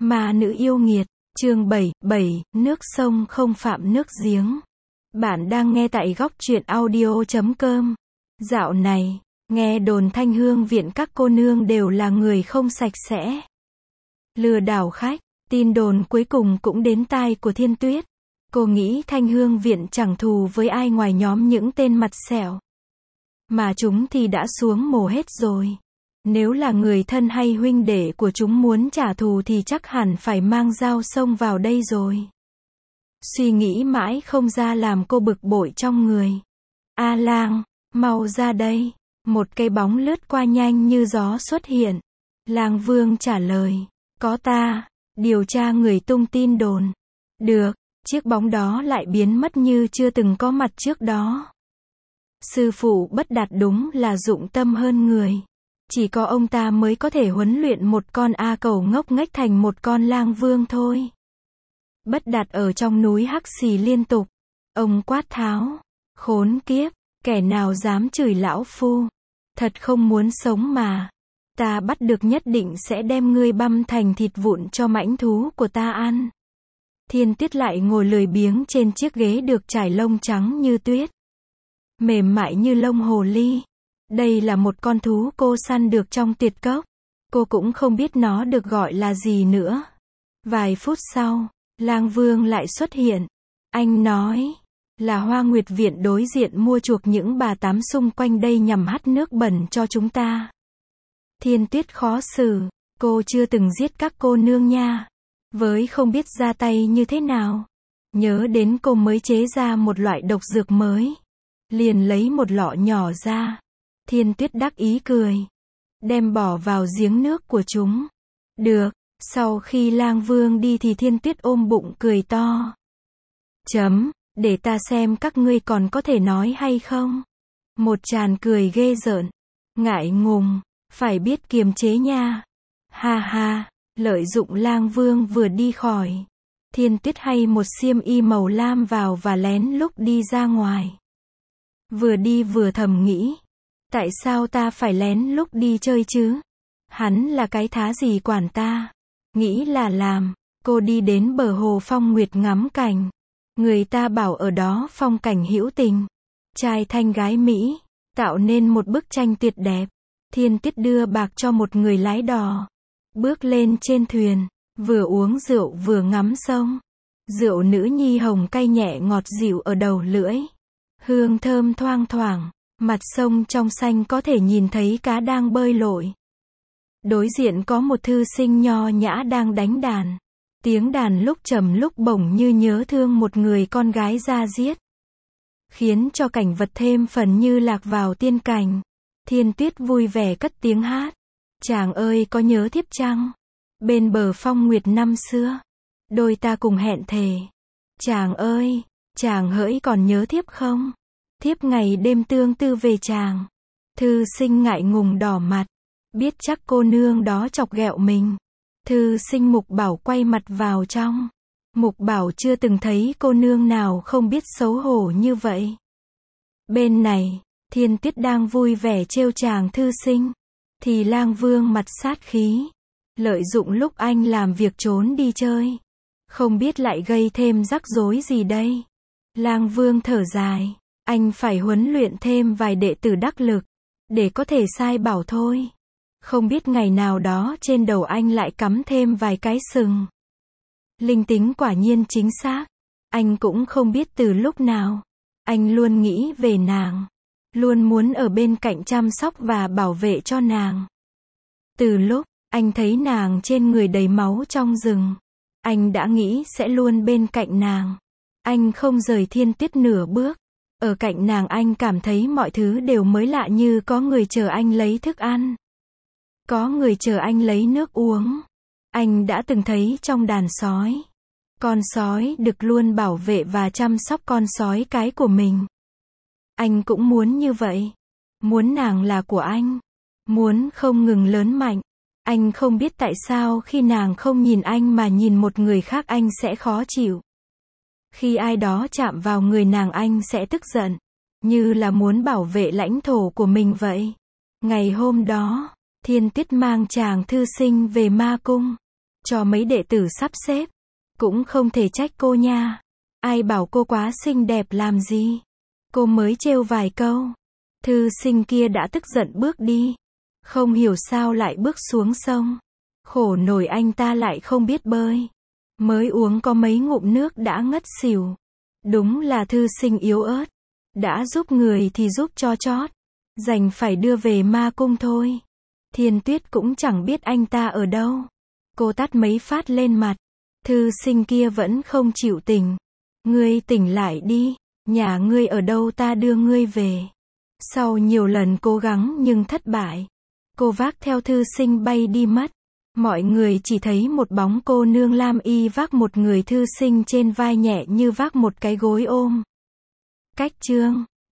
Ma nữ yêu nghiệt, chương 7, nước sông không phạm nước giếng. Bạn đang nghe tại góc truyện audio.com. Dạo này, nghe đồn Thanh Hương viện các cô nương đều là người không sạch sẽ, lừa đảo khách. Tin đồn cuối cùng cũng đến tai của Thiên Tuyết. Cô nghĩ Thanh Hương viện chẳng thù với ai ngoài nhóm những tên mặt sẹo, mà chúng thì đã xuống mồ hết rồi. Nếu là người thân hay huynh đệ của chúng muốn trả thù thì chắc hẳn phải mang dao xông vào đây rồi. Suy nghĩ mãi không ra làm cô bực bội trong người. A Lang, mau ra đây. Một cái bóng lướt qua nhanh như gió xuất hiện. Lang Vương trả lời, có ta, điều tra người tung tin đồn. Được, chiếc bóng đó lại biến mất như chưa từng có mặt trước đó. Sư phụ Bất Đạt đúng là dụng tâm hơn người. Chỉ có ông ta mới có thể huấn luyện một con A Cẩu ngốc nghếch thành một con Lang Vương thôi. Bất Đạt ở trong núi hắc xì liên tục. Ông quát tháo, khốn kiếp, kẻ nào dám chửi lão phu. Thật không muốn sống mà. Ta bắt được nhất định sẽ đem ngươi băm thành thịt vụn cho mãnh thú của ta ăn. Thiên Tuyết lại ngồi lười biếng trên chiếc ghế được trải lông trắng như tuyết, mềm mại như lông hồ ly. Đây là một con thú cô săn được trong tuyệt cốc. Cô cũng không biết nó được gọi là gì nữa. Vài phút sau, Lang Vương lại xuất hiện. Anh nói, là Hoa Nguyệt Viện đối diện mua chuộc những bà tám xung quanh đây nhằm hắt nước bẩn cho chúng ta. Thiên Tuyết khó xử, cô chưa từng giết các cô nương nha. Với không biết ra tay như thế nào. Nhớ đến cô mới chế ra một loại độc dược mới. Liền lấy một lọ nhỏ ra. Thiên Tuyết đắc ý cười. Đem bỏ vào giếng nước của chúng. Được, sau khi Lang Vương đi thì Thiên Tuyết ôm bụng cười to. Để ta xem các ngươi còn có thể nói hay không. Một tràng cười ghê rợn. Ngại ngùng, phải biết kiềm chế nha. Ha ha, lợi dụng Lang Vương vừa đi khỏi. Thiên Tuyết hay một xiêm y màu lam vào và lén lúc đi ra ngoài. Vừa đi vừa thầm nghĩ. Tại sao ta phải lén lúc đi chơi chứ? Hắn là cái thá gì quản ta? Nghĩ là làm. Cô đi đến bờ hồ Phong Nguyệt ngắm cảnh. Người ta bảo ở đó phong cảnh hữu tình. Trai thanh gái mỹ. Tạo nên một bức tranh tuyệt đẹp. Thiên Tuyết đưa bạc cho một người lái đò. Bước lên trên thuyền. Vừa uống rượu vừa ngắm sông. Rượu nữ nhi hồng cay nhẹ ngọt dịu ở đầu lưỡi. Hương thơm thoang thoảng. Mặt sông trong xanh có thể nhìn thấy cá đang bơi lội. Đối diện có một thư sinh nho nhã đang đánh đàn. Tiếng đàn lúc trầm lúc bổng như nhớ thương một người con gái da diết. Khiến cho cảnh vật thêm phần như lạc vào tiên cảnh. Thiên Tuyết vui vẻ cất tiếng hát. Chàng ơi có nhớ thiếp chăng? Bên bờ Phong Nguyệt năm xưa. Đôi ta cùng hẹn thề. Chàng ơi, chàng hỡi còn nhớ thiếp không? Thiếp ngày đêm tương tư về chàng. Thư sinh ngại ngùng đỏ mặt. Biết chắc cô nương đó chọc ghẹo mình. Thư sinh Mục Bảo quay mặt vào trong. Mục Bảo chưa từng thấy cô nương nào không biết xấu hổ như vậy. Bên này, Thiên Tuyết đang vui vẻ trêu chàng thư sinh. Thì Lang Vương mặt sát khí. Lợi dụng lúc anh làm việc trốn đi chơi. Không biết lại gây thêm rắc rối gì đây. Lang Vương thở dài. Anh phải huấn luyện thêm vài đệ tử đắc lực. Để có thể sai bảo thôi. Không biết ngày nào đó trên đầu anh lại cắm thêm vài cái sừng. Linh tính quả nhiên chính xác. Anh cũng không biết từ lúc nào. Anh luôn nghĩ về nàng. Luôn muốn ở bên cạnh chăm sóc và bảo vệ cho nàng. Từ lúc anh thấy nàng trên người đầy máu trong rừng. Anh đã nghĩ sẽ luôn bên cạnh nàng. Anh không rời Thiên Tuyết nửa bước. Ở cạnh nàng anh cảm thấy mọi thứ đều mới lạ như có người chờ anh lấy thức ăn. Có người chờ anh lấy nước uống. Anh đã từng thấy trong đàn sói. Con sói đực luôn bảo vệ và chăm sóc con sói cái của mình. Anh cũng muốn như vậy. Muốn nàng là của anh. Muốn không ngừng lớn mạnh. Anh không biết tại sao khi nàng không nhìn anh mà nhìn một người khác anh sẽ khó chịu. Khi ai đó chạm vào người nàng anh sẽ tức giận. Như là muốn bảo vệ lãnh thổ của mình vậy. Ngày hôm đó, Thiên Tuyết mang chàng thư sinh về ma cung. cho mấy đệ tử sắp xếp. Cũng không thể trách cô nha. Ai bảo cô quá xinh đẹp làm gì. Cô mới trêu vài câu. Thư sinh kia đã tức giận bước đi. Không hiểu sao lại bước xuống sông. Khổ nổi anh ta lại không biết bơi. Mới uống có mấy ngụm nước đã ngất xỉu. Đúng là thư sinh yếu ớt. Đã giúp người thì giúp cho chót. Đành phải đưa về ma cung thôi. Thiên Tuyết cũng chẳng biết anh ta ở đâu. Cô tát mấy phát lên mặt. Thư sinh kia vẫn không chịu tỉnh. Ngươi tỉnh lại đi. Nhà ngươi ở đâu ta đưa ngươi về. Sau nhiều lần cố gắng nhưng thất bại. Cô vác theo thư sinh bay đi mất. Mọi người chỉ thấy một bóng cô nương lam y vác một người thư sinh trên vai nhẹ như vác một cái gối ôm. Cách chương